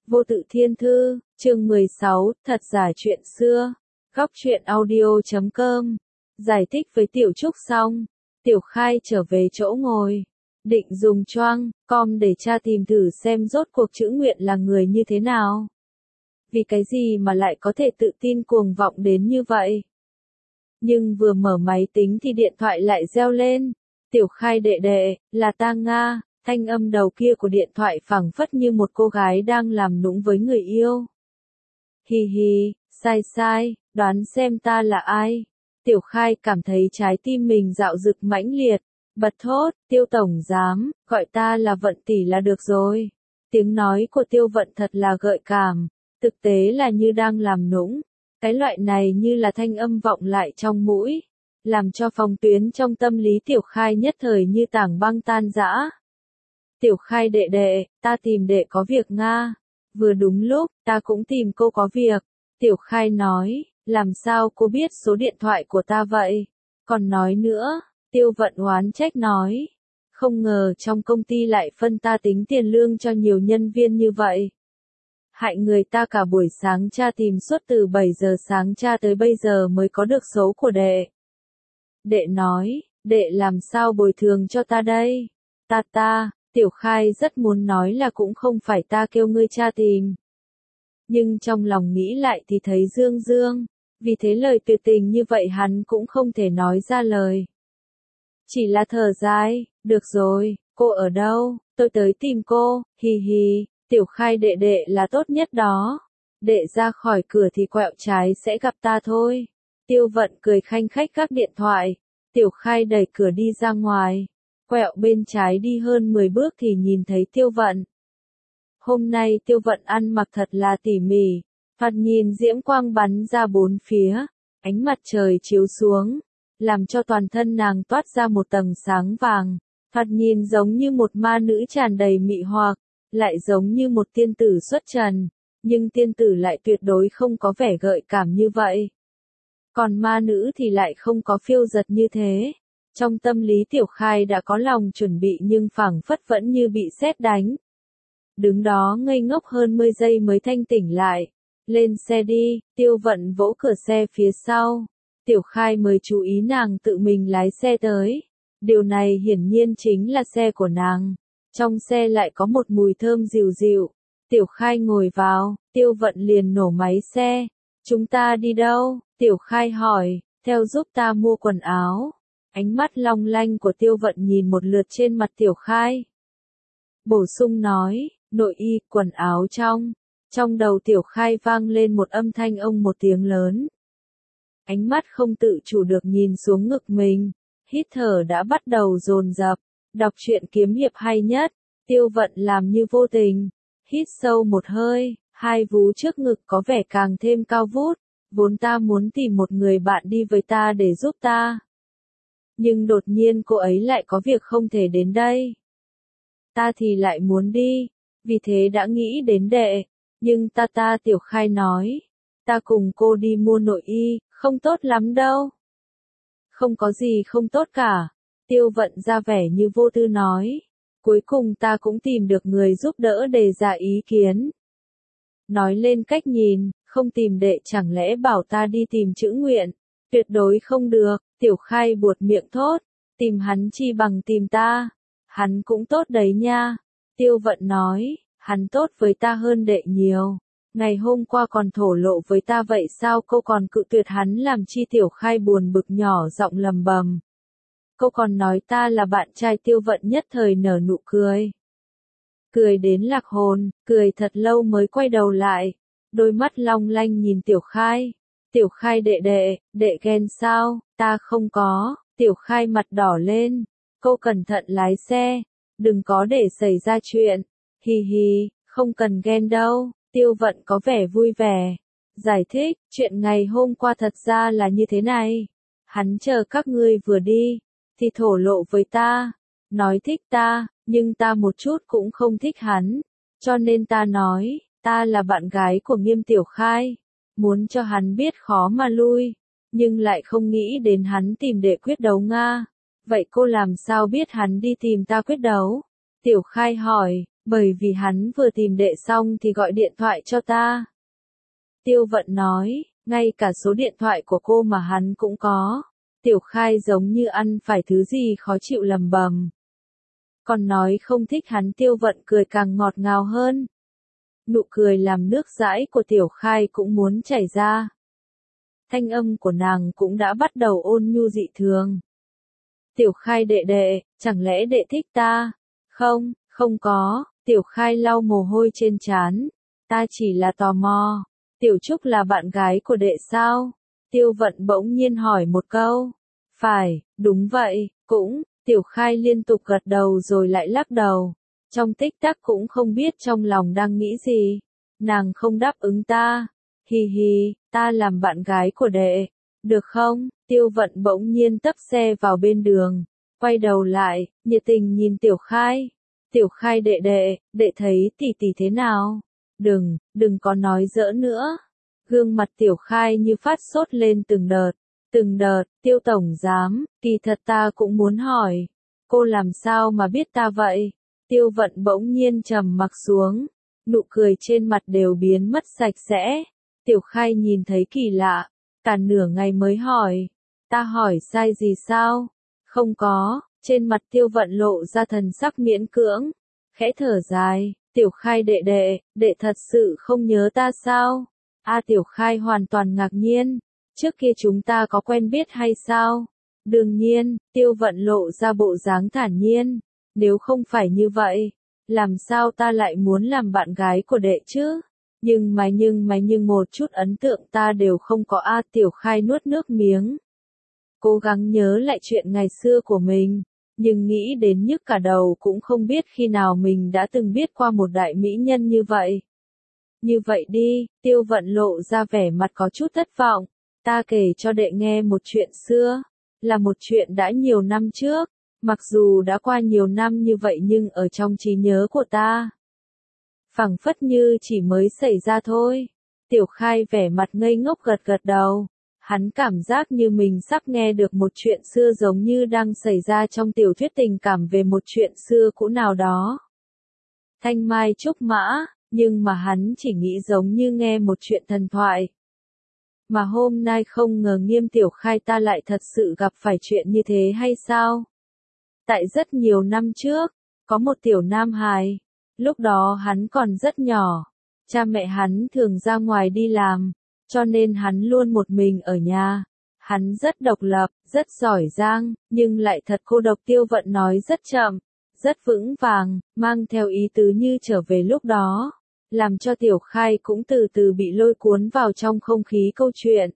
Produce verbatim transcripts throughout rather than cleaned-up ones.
Vô tự thiên thư, chương mười sáu, thật giả chuyện xưa. Góc truyện audio chấm com. Giải thích với Tiểu Trúc xong, Tiểu Khai trở về chỗ ngồi, định dùng choang com để tra tìm thử xem rốt cuộc Chữ Nguyện là người như thế nào. Vì cái gì mà lại có thể tự tin cuồng vọng đến như vậy? Nhưng vừa mở máy tính thì điện thoại lại reo lên. Tiểu Khai đệ đệ, là ta Nga. Thanh âm đầu kia của điện thoại phảng phất như một cô gái đang làm nũng với người yêu. Hì hì, sai sai, đoán xem ta là ai. Tiểu Khai cảm thấy trái tim mình dạo dực mãnh liệt, bật thốt, Tiêu tổng giám, gọi ta là Vận tỷ là được rồi. Tiếng nói của Tiêu Vận thật là gợi cảm, thực tế là như đang làm nũng. Cái loại này như là thanh âm vọng lại trong mũi, làm cho phòng tuyến trong tâm lý Tiểu Khai nhất thời như tảng băng tan rã. Tiểu Khai đệ đệ, ta tìm đệ có việc Nga. Vừa đúng lúc, ta cũng tìm cô có việc. Tiểu Khai nói, làm sao cô biết số điện thoại của ta vậy? Còn nói nữa, Tiêu Vận oán trách nói. Không ngờ trong công ty lại phân ta tính tiền lương cho nhiều nhân viên như vậy. Hại người ta cả buổi sáng tra tìm suốt từ bảy giờ sáng tra tới bây giờ mới có được số của đệ. Đệ nói, đệ làm sao bồi thường cho ta đây? Ta ta. Tiểu Khai rất muốn nói là cũng không phải ta kêu ngươi tra tìm. Nhưng trong lòng nghĩ lại thì thấy dương dương, vì thế lời tuyệt tình như vậy hắn cũng không thể nói ra lời. Chỉ là thở dài, được rồi, cô ở đâu, tôi tới tìm cô, hì hì, Tiểu Khai đệ đệ là tốt nhất đó. Đệ ra khỏi cửa thì quẹo trái sẽ gặp ta thôi. Tiêu Vận cười khanh khách gác điện thoại, Tiểu Khai đẩy cửa đi ra ngoài. Quẹo bên trái đi hơn mười bước thì nhìn thấy Tiêu Vận. Hôm nay Tiêu Vận ăn mặc thật là tỉ mỉ, thoạt nhìn diễm quang bắn ra bốn phía, ánh mặt trời chiếu xuống, làm cho toàn thân nàng toát ra một tầng sáng vàng, thoạt nhìn giống như một ma nữ tràn đầy mị hoặc, lại giống như một tiên tử xuất trần, nhưng tiên tử lại tuyệt đối không có vẻ gợi cảm như vậy. Còn ma nữ thì lại không có phiêu giật như thế. Trong tâm lý Tiểu Khai đã có lòng chuẩn bị nhưng phảng phất vẫn như bị sét đánh. Đứng đó ngây ngốc hơn mười giây mới thanh tỉnh lại. Lên xe đi, Tiêu Vận vỗ cửa xe phía sau. Tiểu Khai mới chú ý nàng tự mình lái xe tới. Điều này hiển nhiên chính là xe của nàng. Trong xe lại có một mùi thơm dịu dịu. Tiểu Khai ngồi vào, Tiêu Vận liền nổ máy xe. Chúng ta đi đâu? Tiểu Khai hỏi, theo giúp ta mua quần áo. Ánh mắt long lanh của Tiêu Vận nhìn một lượt trên mặt Tiểu Khai. Bổ sung nói, nội y, quần áo trong. Trong đầu Tiểu Khai vang lên một âm thanh ông một tiếng lớn. Ánh mắt không tự chủ được nhìn xuống ngực mình. Hít thở đã bắt đầu dồn dập. Đọc truyện kiếm hiệp hay nhất. Tiêu Vận làm như vô tình. Hít sâu một hơi, hai vú trước ngực có vẻ càng thêm cao vút. Vốn ta muốn tìm một người bạn đi với ta để giúp ta. Nhưng đột nhiên cô ấy lại có việc không thể đến đây. Ta thì lại muốn đi, vì thế đã nghĩ đến đệ. Nhưng ta ta Tiểu Khai nói, ta cùng cô đi mua nội y, không tốt lắm đâu. Không có gì không tốt cả. Tiêu Vận ra vẻ như vô tư nói. Cuối cùng ta cũng tìm được người giúp đỡ đề ra ý kiến. Nói lên cách nhìn, không tìm đệ chẳng lẽ bảo ta đi tìm Chữ Nguyện. Tuyệt đối không được. Tiểu Khai buột miệng thốt, tìm hắn chi bằng tìm ta, hắn cũng tốt đấy nha. Tiêu Vận nói, hắn tốt với ta hơn đệ nhiều, ngày hôm qua còn thổ lộ với ta vậy sao cô còn cự tuyệt hắn làm chi? Tiểu Khai buồn bực nhỏ giọng lầm bầm. Cô còn nói ta là bạn trai. Tiêu Vận nhất thời nở nụ cười. Cười đến lạc hồn, cười thật lâu mới quay đầu lại, đôi mắt long lanh nhìn Tiểu Khai. Tiểu Khai đệ đệ, đệ ghen sao? Ta không có. Tiểu Khai mặt đỏ lên. Cô cẩn thận lái xe. Đừng có để xảy ra chuyện. Hì hì, không cần ghen đâu. Tiêu Vận có vẻ vui vẻ. Giải thích, chuyện ngày hôm qua thật ra là như thế này. Hắn chờ các ngươi vừa đi, thì thổ lộ với ta. Nói thích ta, nhưng ta một chút cũng không thích hắn. Cho nên ta nói, ta là bạn gái của Nghiêm Tiểu Khai. Muốn cho hắn biết khó mà lui, nhưng lại không nghĩ đến hắn tìm đệ quyết đấu Nga. Vậy cô làm sao biết hắn đi tìm ta quyết đấu? Tiểu Khai hỏi, Bởi vì hắn vừa tìm đệ xong thì gọi điện thoại cho ta. Tiêu Vận nói, ngay cả số điện thoại của cô mà hắn cũng có. Tiểu Khai giống như ăn phải thứ gì khó chịu lầm bầm. Còn nói không thích hắn. Tiêu Vận cười càng ngọt ngào hơn. Nụ cười làm nước dãi của Tiểu Khai cũng muốn chảy ra. Thanh âm của nàng cũng đã bắt đầu ôn nhu dị thường. Tiểu Khai đệ đệ, chẳng lẽ đệ thích ta? Không, không có. Tiểu Khai lau mồ hôi trên trán. Ta chỉ là tò mò. Tiểu Trúc là bạn gái của đệ sao? Tiêu Vận bỗng nhiên hỏi một câu. Phải, đúng vậy, cũng. Tiểu Khai liên tục gật đầu rồi lại lắc đầu. Trong tích tắc cũng không biết trong lòng đang nghĩ gì. Nàng không đáp ứng ta. Hi hi, ta làm bạn gái của đệ. Được không? Tiêu Vận bỗng nhiên tấp xe vào bên đường. Quay đầu lại, nhiệt tình nhìn Tiểu Khai. Tiểu Khai đệ đệ, đệ thấy tỷ tỷ thế nào? Đừng, đừng có nói giỡn nữa. Gương mặt Tiểu Khai như phát sốt lên từng đợt. Từng đợt, Tiêu tổng giám, kỳ thật ta cũng muốn hỏi. Cô làm sao mà biết ta vậy? Tiêu Vận bỗng nhiên trầm mặc xuống. Nụ cười trên mặt đều biến mất sạch sẽ. Tiểu Khai nhìn thấy kỳ lạ. Cả nửa ngày mới hỏi. Ta hỏi sai gì sao? Không có. Trên mặt Tiêu Vận lộ ra thần sắc miễn cưỡng. Khẽ thở dài. Tiểu Khai đệ đệ, đệ thật sự không nhớ ta sao? A Tiểu Khai hoàn toàn ngạc nhiên. Trước kia chúng ta có quen biết hay sao? Đương nhiên, Tiêu Vận lộ ra bộ dáng thản nhiên. Nếu không phải như vậy, làm sao ta lại muốn làm bạn gái của đệ chứ? Nhưng mà nhưng mà nhưng một chút ấn tượng ta đều không có. A Tiểu Khai nuốt nước miếng. Cố gắng nhớ lại chuyện ngày xưa của mình. Nhưng nghĩ đến nhức cả đầu cũng không biết khi nào mình đã từng biết qua một đại mỹ nhân như vậy. Như vậy đi, Tiêu Vận lộ ra vẻ mặt có chút thất vọng. Ta kể cho đệ nghe một chuyện xưa. Là một chuyện đã nhiều năm trước. Mặc dù đã qua nhiều năm như vậy nhưng ở trong trí nhớ của ta. Phảng phất như chỉ mới xảy ra thôi. Tiểu Khai vẻ mặt ngây ngốc gật gật đầu. Hắn cảm giác như mình sắp nghe được một chuyện xưa giống như đang xảy ra trong tiểu thuyết tình cảm về một chuyện xưa cũ nào đó. Thanh mai trúc mã, nhưng mà hắn chỉ nghĩ giống như nghe một chuyện thần thoại. Mà hôm nay không ngờ Nghiêm Tiểu Khai ta lại thật sự gặp phải chuyện như thế hay sao? Tại rất nhiều năm trước, có một tiểu nam hài. Lúc đó hắn còn rất nhỏ. Cha mẹ hắn thường ra ngoài đi làm. Cho nên hắn luôn một mình ở nhà. Hắn rất độc lập, rất giỏi giang, nhưng lại thật cô độc. Tiêu Vận nói rất chậm, rất vững vàng, mang theo ý tứ như trở về lúc đó. Làm cho Tiểu Khai cũng từ từ bị lôi cuốn vào trong không khí câu chuyện.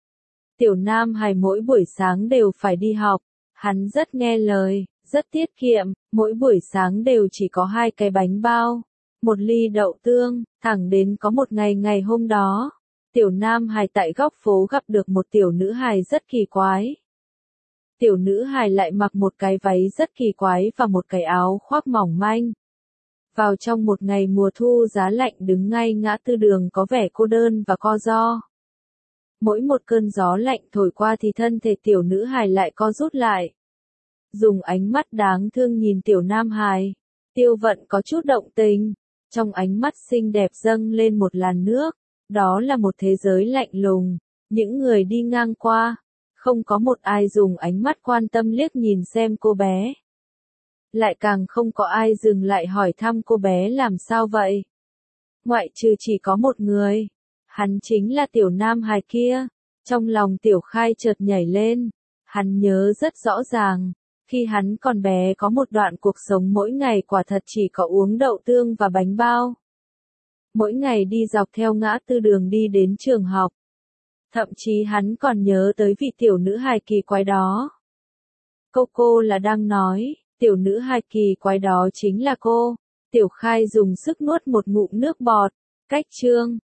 Tiểu Nam Hài mỗi buổi sáng đều phải đi học. Hắn rất nghe lời, rất tiết kiệm, mỗi buổi sáng đều chỉ có hai cái bánh bao, một ly đậu tương, thẳng đến có một ngày ngày hôm đó. Tiểu Nam Hài tại góc phố gặp được một tiểu nữ hài rất kỳ quái. Tiểu nữ hài lại mặc một cái váy rất kỳ quái và một cái áo khoác mỏng manh. Vào trong một ngày mùa thu giá lạnh đứng ngay ngã tư đường có vẻ cô đơn và co ro. Mỗi một cơn gió lạnh thổi qua thì thân thể tiểu nữ hài lại co rút lại. Dùng ánh mắt đáng thương nhìn tiểu Nam Hài. Tiêu Vận có chút động tình. Trong ánh mắt xinh đẹp dâng lên một làn nước. Đó là một thế giới lạnh lùng. Những người đi ngang qua. Không có một ai dùng ánh mắt quan tâm liếc nhìn xem cô bé. Lại càng không có ai dừng lại hỏi thăm cô bé làm sao vậy. Ngoại trừ chỉ có một người. Hắn chính là tiểu Nam Hài kia. Trong lòng Tiểu Khai chợt nhảy lên. Hắn nhớ rất rõ ràng. Khi hắn còn bé có một đoạn cuộc sống mỗi ngày quả thật chỉ có uống đậu tương và bánh bao. Mỗi ngày đi dọc theo ngã tư đường đi đến trường học. Thậm chí hắn còn nhớ tới vị tiểu nữ hài kỳ quái đó. Cô cô là đang nói, tiểu nữ hài kỳ quái đó chính là cô. Tiểu Khai dùng sức nuốt một ngụm nước bọt. Cách chương.